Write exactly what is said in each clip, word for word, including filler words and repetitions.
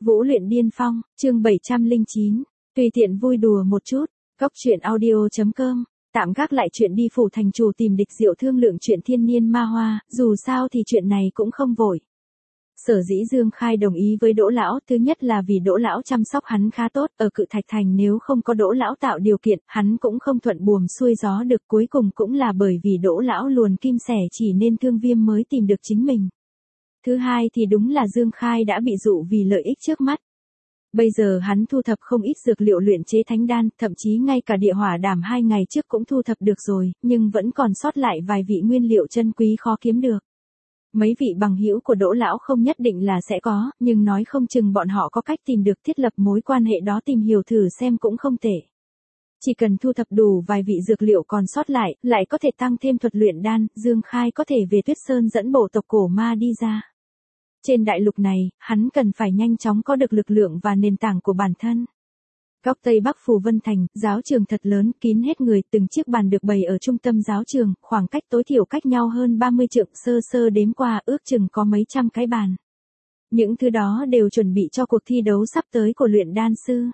Vũ luyện điên phong, chương bảy trăm lẻ chín, tùy tiện vui đùa một chút, cốc truyện audio chấm com, tạm gác lại chuyện đi phủ thành chủ tìm địch diệu thương lượng chuyện thiên niên ma hoa, dù sao thì chuyện này cũng không vội. Sở dĩ Dương Khai đồng ý với Đỗ Lão, thứ nhất là vì Đỗ Lão chăm sóc hắn khá tốt, ở Cự Thạch Thành nếu không có Đỗ Lão tạo điều kiện, hắn cũng không thuận buồm xuôi gió được, cuối cùng cũng là bởi vì Đỗ Lão luồn kim xẻ chỉ nên Thương Viêm mới tìm được chính mình. Thứ hai thì đúng là Dương Khai đã bị dụ vì lợi ích trước mắt. Bây giờ hắn thu thập không ít dược liệu luyện chế thánh đan, thậm chí ngay cả địa hỏa đảm hai ngày trước cũng thu thập được rồi, nhưng vẫn còn sót lại vài vị nguyên liệu chân quý khó kiếm được. Mấy vị bằng hữu của Đỗ Lão không nhất định là sẽ có, nhưng nói không chừng bọn họ có cách tìm được, thiết lập mối quan hệ đó tìm hiểu thử xem cũng không tệ. Chỉ cần thu thập đủ vài vị dược liệu còn sót lại, lại có thể tăng thêm thuật luyện đan, Dương Khai có thể về Tuyết Sơn dẫn bộ tộc cổ ma đi ra. Trên đại lục này, hắn cần phải nhanh chóng có được lực lượng và nền tảng của bản thân. Góc Tây Bắc Phù Vân Thành, giáo trường thật lớn, kín hết người, từng chiếc bàn được bày ở trung tâm giáo trường, khoảng cách tối thiểu cách nhau hơn ba mươi trượng, sơ sơ đếm qua ước chừng có mấy trăm cái bàn. Những thứ đó đều chuẩn bị cho cuộc thi đấu sắp tới của luyện đan sư.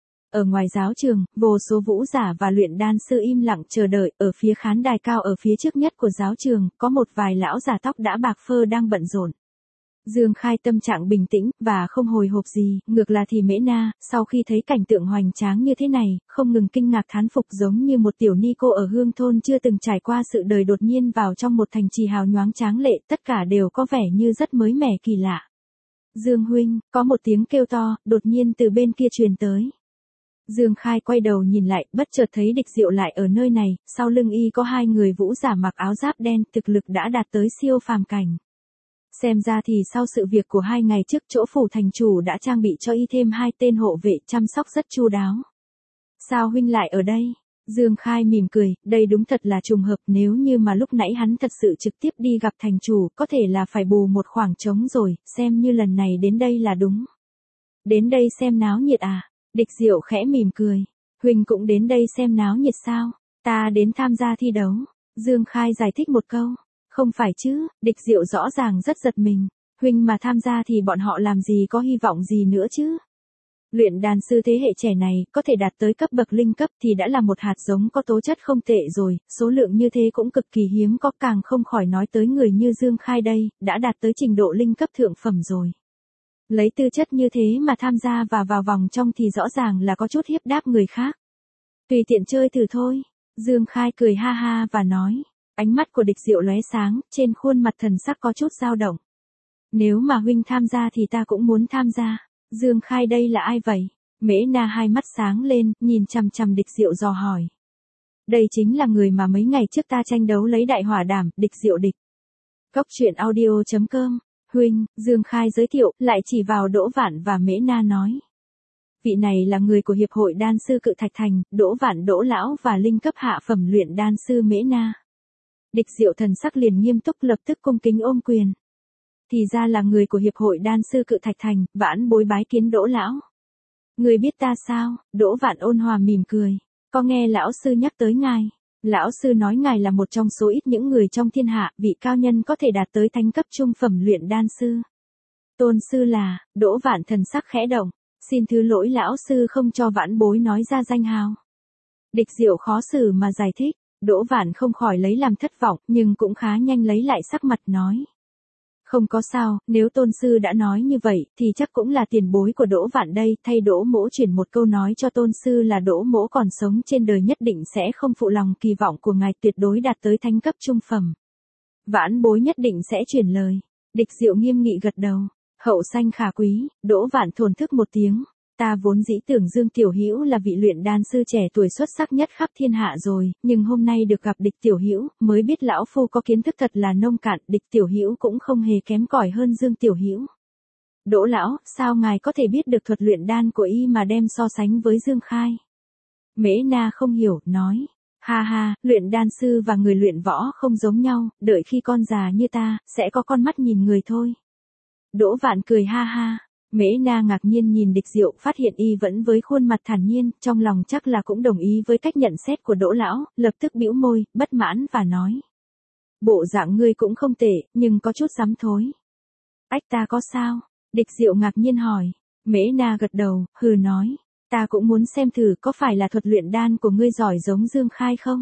Ở ngoài giáo trường, vô số vũ giả và luyện đan sư im lặng chờ đợi, ở phía khán đài cao ở phía trước nhất của giáo trường, có một vài lão già tóc đã bạc phơ đang bận rộn. Dương Khai tâm trạng bình tĩnh, và không hồi hộp gì, ngược là thì Mễ Na, sau khi thấy cảnh tượng hoành tráng như thế này, không ngừng kinh ngạc thán phục giống như một tiểu ni cô ở hương thôn chưa từng trải qua sự đời đột nhiên vào trong một thành trì hào nhoáng tráng lệ, tất cả đều có vẻ như rất mới mẻ kỳ lạ. Dương huynh, có một tiếng kêu to, đột nhiên từ bên kia truyền tới. Dương Khai quay đầu nhìn lại, bất chợt thấy địch diệu lại ở nơi này, sau lưng y có hai người vũ giả mặc áo giáp đen, thực lực đã đạt tới siêu phàm cảnh. Xem ra thì sau sự việc của hai ngày trước, chỗ phủ thành chủ đã trang bị cho y thêm hai tên hộ vệ chăm sóc rất chu đáo. Sao huynh lại ở đây? Dương Khai mỉm cười, đây đúng thật là trùng hợp, nếu như mà lúc nãy hắn thật sự trực tiếp đi gặp thành chủ, có thể là phải bù một khoảng trống rồi, xem như lần này đến đây là đúng. Đến đây xem náo nhiệt à? Địch Diệu khẽ mỉm cười. Huynh cũng đến đây xem náo nhiệt sao? Ta đến tham gia thi đấu. Dương Khai giải thích một câu. Không phải chứ, Địch Diệu rõ ràng rất giật mình. Huynh mà tham gia thì bọn họ làm gì có hy vọng gì nữa chứ? Luyện đan sư thế hệ trẻ này, có thể đạt tới cấp bậc linh cấp thì đã là một hạt giống có tố chất không tệ rồi, số lượng như thế cũng cực kỳ hiếm có, càng không khỏi nói tới người như Dương Khai đây, đã đạt tới trình độ linh cấp thượng phẩm rồi. Lấy tư chất như thế mà tham gia và vào vòng trong thì rõ ràng là có chút hiếp đáp người khác. Tùy tiện chơi thử thôi. Dương Khai cười ha ha và nói. Ánh mắt của Địch Diệu lóe sáng, trên khuôn mặt thần sắc có chút dao động. Nếu mà huynh tham gia thì ta cũng muốn tham gia. Dương Khai đây là ai vậy? Mễ Na hai mắt sáng lên, nhìn chằm chằm Địch Diệu dò hỏi. Đây chính là người mà mấy ngày trước ta tranh đấu lấy đại hỏa đảm, Địch Diệu địch. Cốc truyện audio chấm com. Huynh, Dương Khai giới thiệu, lại chỉ vào Đỗ Vạn và Mễ Na nói. Vị này là người của Hiệp hội Đan sư Cự Thạch Thành, Đỗ Vạn Đỗ Lão và linh cấp hạ phẩm luyện đan sư Mễ Na. Địch Diệu thần sắc liền nghiêm túc, lập tức cung kính ôm quyền. Thì ra là người của Hiệp hội Đan sư Cự Thạch Thành, vãn bối bái kiến Đỗ Lão. Người biết ta sao? Đỗ Vạn ôn hòa mỉm cười. Có nghe lão sư nhắc tới ngài. Lão sư nói ngài là một trong số ít những người trong thiên hạ, vị cao nhân có thể đạt tới thánh cấp trung phẩm luyện đan sư. Tôn sư là, Đỗ Vạn thần sắc khẽ động. Xin thứ lỗi lão sư không cho vãn bối nói ra danh hào. Địch Diệu khó xử mà giải thích. Đỗ Vạn không khỏi lấy làm thất vọng, nhưng cũng khá nhanh lấy lại sắc mặt nói. Không có sao, nếu tôn sư đã nói như vậy, thì chắc cũng là tiền bối của Đỗ Vạn đây, thay Đỗ mỗ chuyển một câu nói cho tôn sư là Đỗ mỗ còn sống trên đời nhất định sẽ không phụ lòng kỳ vọng của ngài, tuyệt đối đạt tới thánh cấp trung phẩm. Vãn bối nhất định sẽ chuyển lời. Địch Diệu nghiêm nghị gật đầu. Hậu sanh khả quý. Đỗ Vạn thổn thức một tiếng. Ta vốn dĩ tưởng Dương Tiểu Hữu là vị luyện đan sư trẻ tuổi xuất sắc nhất khắp thiên hạ rồi, nhưng hôm nay được gặp Địch Tiểu Hữu, mới biết lão phu có kiến thức thật là nông cạn, Địch Tiểu Hữu cũng không hề kém cỏi hơn Dương Tiểu Hữu. Đỗ lão, sao ngài có thể biết được thuật luyện đan của y mà đem so sánh với Dương Khai? Mễ Na không hiểu, nói. Ha ha, luyện đan sư và người luyện võ không giống nhau, đợi khi con già như ta, sẽ có con mắt nhìn người thôi. Đỗ Vạn cười ha ha. Mễ Na ngạc nhiên nhìn Địch Diệu, phát hiện y vẫn với khuôn mặt thản nhiên, trong lòng chắc là cũng đồng ý với cách nhận xét của Đỗ Lão, lập tức bĩu môi, bất mãn và nói. Bộ dạng ngươi cũng không tệ, nhưng có chút dám thối. Ách ta có sao? Địch Diệu ngạc nhiên hỏi. Mễ Na gật đầu, hừ nói, ta cũng muốn xem thử có phải là thuật luyện đan của ngươi giỏi giống Dương Khai không?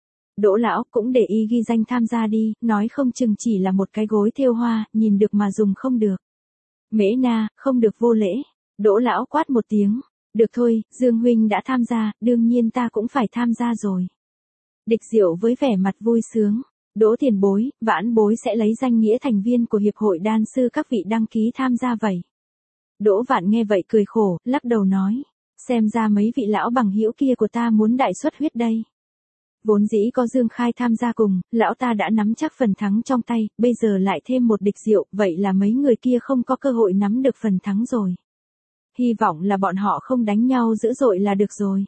Đỗ lão cũng để y ghi danh tham gia đi, nói không chừng chỉ là một cái gối thêu hoa, nhìn được mà dùng không được. Mễ Na, không được vô lễ. Đỗ lão quát một tiếng. Được thôi, Dương huynh đã tham gia, đương nhiên ta cũng phải tham gia rồi. Địch Diệu với vẻ mặt vui sướng. Đỗ tiền bối, vãn bối sẽ lấy danh nghĩa thành viên của Hiệp hội Đan sư các vị đăng ký tham gia vậy. Đỗ Vạn nghe vậy cười khổ, lắc đầu nói. Xem ra mấy vị lão bằng hữu kia của ta muốn đại xuất huyết đây. Vốn dĩ có Dương Khai tham gia cùng, lão ta đã nắm chắc phần thắng trong tay, bây giờ lại thêm một Địch Diệu, vậy là mấy người kia không có cơ hội nắm được phần thắng rồi. Hy vọng là bọn họ không đánh nhau dữ dội là được rồi.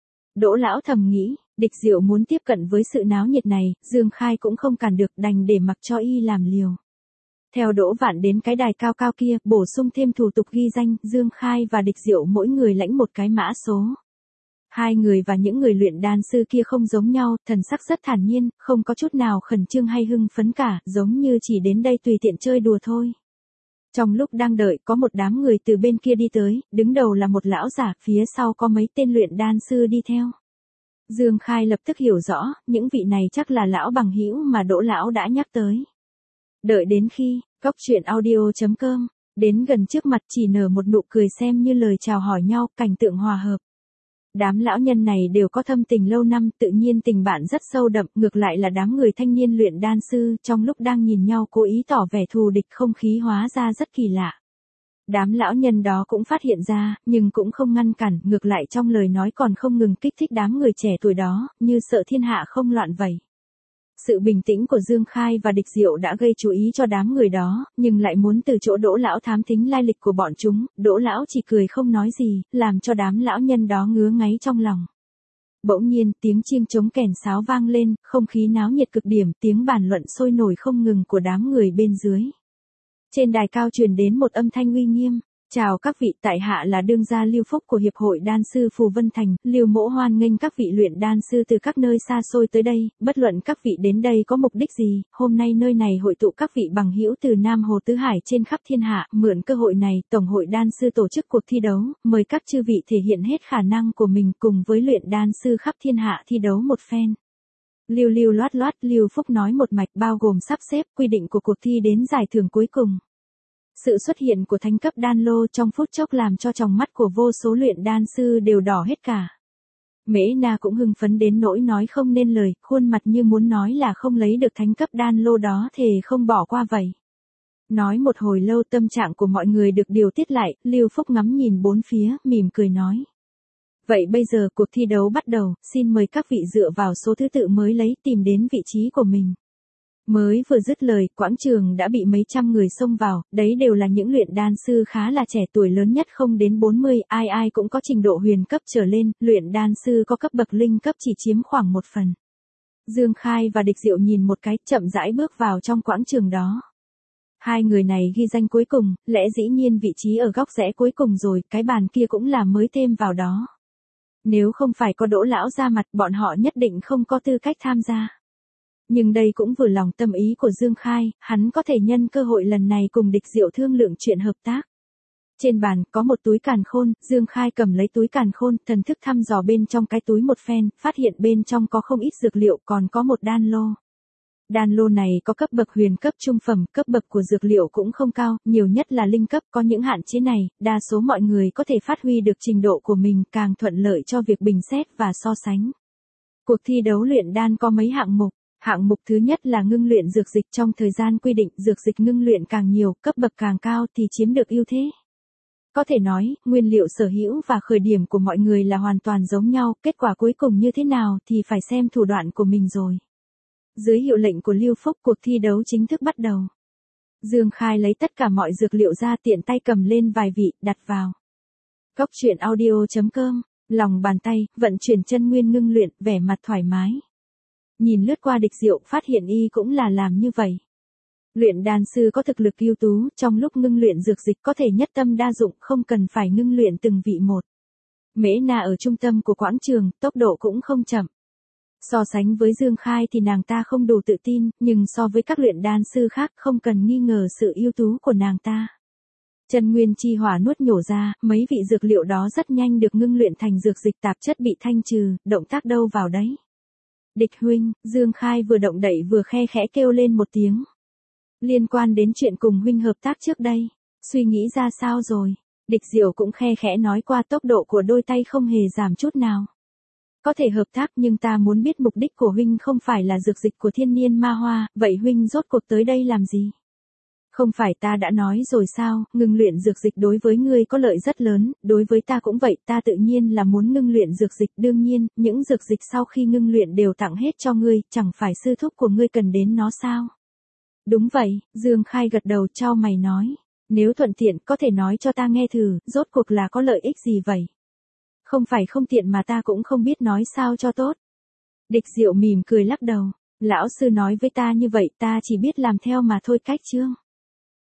Đỗ lão thầm nghĩ, Địch Diệu muốn tiếp cận với sự náo nhiệt này, Dương Khai cũng không cản được, đành để mặc cho y làm liều. Theo Đỗ Vạn đến cái đài cao cao kia, bổ sung thêm thủ tục ghi danh, Dương Khai và Địch Diệu mỗi người lãnh một cái mã số. Hai người và những người luyện đan sư kia không giống nhau, thần sắc rất thản nhiên, không có chút nào khẩn trương hay hưng phấn cả, giống như chỉ đến đây tùy tiện chơi đùa thôi. Trong lúc đang đợi, có một đám người từ bên kia đi tới, đứng đầu là một lão giả, phía sau có mấy tên luyện đan sư đi theo. Dương Khai lập tức hiểu rõ, những vị này chắc là lão bằng hữu mà Đỗ lão đã nhắc tới. Đợi đến khi, cốc truyện audio chấm com, đến gần trước mặt chỉ nở một nụ cười xem như lời chào hỏi nhau, cảnh tượng hòa hợp. Đám lão nhân này đều có thâm tình lâu năm, tự nhiên tình bạn rất sâu đậm, ngược lại là đám người thanh niên luyện đan sư, trong lúc đang nhìn nhau cố ý tỏ vẻ thù địch, không khí hóa ra rất kỳ lạ. Đám lão nhân đó cũng phát hiện ra, nhưng cũng không ngăn cản, ngược lại trong lời nói còn không ngừng kích thích đám người trẻ tuổi đó, như sợ thiên hạ không loạn vậy. Sự bình tĩnh của Dương Khai và Địch Diệu đã gây chú ý cho đám người đó, nhưng lại muốn từ chỗ Đỗ lão thám thính lai lịch của bọn chúng, Đỗ lão chỉ cười không nói gì, làm cho đám lão nhân đó ngứa ngáy trong lòng. Bỗng nhiên, tiếng chiêng trống kèn sáo vang lên, không khí náo nhiệt cực điểm, tiếng bàn luận sôi nổi không ngừng của đám người bên dưới. Trên đài cao truyền đến một âm thanh uy nghiêm. Chào các vị, tại hạ là đương gia Lưu Phúc của Hiệp hội Đan sư Phù Vân Thành, Lưu Mỗ hoan nghênh các vị luyện đan sư từ các nơi xa xôi tới đây, bất luận các vị đến đây có mục đích gì, hôm nay nơi này hội tụ các vị bằng hữu từ Nam Hồ Tứ Hải trên khắp thiên hạ, mượn cơ hội này, Tổng hội Đan sư tổ chức cuộc thi đấu, mời các chư vị thể hiện hết khả năng của mình cùng với luyện đan sư khắp thiên hạ thi đấu một phen. Lưu lưu loát loát, Lưu Phúc nói một mạch bao gồm sắp xếp quy định của cuộc thi đến giải thưởng cuối cùng. Sự xuất hiện của thánh cấp đan lô trong phút chốc làm cho tròng mắt của vô số luyện đan sư đều đỏ hết cả. Mễ Na cũng hưng phấn đến nỗi nói không nên lời, khuôn mặt như muốn nói là không lấy được thánh cấp đan lô đó thề không bỏ qua vậy. Nói một hồi lâu tâm trạng của mọi người được điều tiết lại, Lưu Phúc ngắm nhìn bốn phía, mỉm cười nói. Vậy bây giờ cuộc thi đấu bắt đầu, xin mời các vị dựa vào số thứ tự mới lấy tìm đến vị trí của mình. Mới vừa dứt lời, quảng trường đã bị mấy trăm người xông vào, đấy đều là những luyện đan sư khá là trẻ tuổi, lớn nhất không đến bốn mươi, ai ai cũng có trình độ huyền cấp trở lên, luyện đan sư có cấp bậc linh cấp chỉ chiếm khoảng một phần. Dương Khai và Địch Diệu nhìn một cái, chậm rãi bước vào trong quảng trường đó. Hai người này ghi danh cuối cùng, lẽ dĩ nhiên vị trí ở góc rẽ cuối cùng rồi, cái bàn kia cũng là mới thêm vào đó. Nếu không phải có Đỗ lão ra mặt, bọn họ nhất định không có tư cách tham gia. Nhưng đây cũng vừa lòng tâm ý của Dương Khai, hắn có thể nhân cơ hội lần này cùng Địch Diệu thương lượng chuyện hợp tác. Trên bàn có một túi càn khôn, Dương Khai cầm lấy túi càn khôn, thần thức thăm dò bên trong cái túi một phen, phát hiện bên trong có không ít dược liệu, còn có một đan lô. Đan lô này có cấp bậc huyền cấp trung phẩm, cấp bậc của dược liệu cũng không cao, nhiều nhất là linh cấp, có những hạn chế này, đa số mọi người có thể phát huy được trình độ của mình, càng thuận lợi cho việc bình xét và so sánh. Cuộc thi đấu luyện đan có mấy hạng mục. Hạng mục thứ nhất là ngưng luyện dược dịch trong thời gian quy định, dược dịch ngưng luyện càng nhiều, cấp bậc càng cao thì chiếm được ưu thế. Có thể nói, nguyên liệu sở hữu và khởi điểm của mọi người là hoàn toàn giống nhau, kết quả cuối cùng như thế nào thì phải xem thủ đoạn của mình rồi. Dưới hiệu lệnh của Lưu Phúc, cuộc thi đấu chính thức bắt đầu. Dương Khai lấy tất cả mọi dược liệu ra, tiện tay cầm lên vài vị, đặt vào. cốc truyện audio chấm com, lòng bàn tay, vận chuyển chân nguyên ngưng luyện, vẻ mặt thoải mái. Nhìn lướt qua Địch Diệu, phát hiện y cũng là làm như vậy. Luyện đan sư có thực lực ưu tú, trong lúc ngưng luyện dược dịch có thể nhất tâm đa dụng, không cần phải ngưng luyện từng vị một. Mễ Na ở trung tâm của quảng trường, tốc độ cũng không chậm. So sánh với Dương Khai thì nàng ta không đủ tự tin, nhưng so với các luyện đan sư khác không cần nghi ngờ sự ưu tú của nàng ta. Chân nguyên chi hỏa nuốt nhổ ra, mấy vị dược liệu đó rất nhanh được ngưng luyện thành dược dịch tạp chất bị thanh trừ, động tác đâu vào đấy. Địch huynh, Dương Khai vừa động đậy vừa khe khẽ kêu lên một tiếng. Liên quan đến chuyện cùng huynh hợp tác trước đây, suy nghĩ ra sao rồi? Địch Diệu cũng khe khẽ nói qua, tốc độ của đôi tay không hề giảm chút nào. Có thể hợp tác nhưng ta muốn biết mục đích của huynh không phải là dược dịch của thiên niên ma hoa, vậy huynh rốt cuộc tới đây làm gì? Không phải ta đã nói rồi sao, ngưng luyện dược dịch đối với ngươi có lợi rất lớn, đối với ta cũng vậy, ta tự nhiên là muốn ngưng luyện dược dịch, đương nhiên, những dược dịch sau khi ngưng luyện đều tặng hết cho ngươi, chẳng phải sư thúc của ngươi cần đến nó sao? Đúng vậy, Dương Khai gật đầu chau mày nói, nếu thuận tiện có thể nói cho ta nghe thử, rốt cuộc là có lợi ích gì vậy? Không phải không tiện mà ta cũng không biết nói sao cho tốt. Địch Diệu mỉm cười lắc đầu, lão sư nói với ta như vậy ta chỉ biết làm theo mà thôi. Cách chương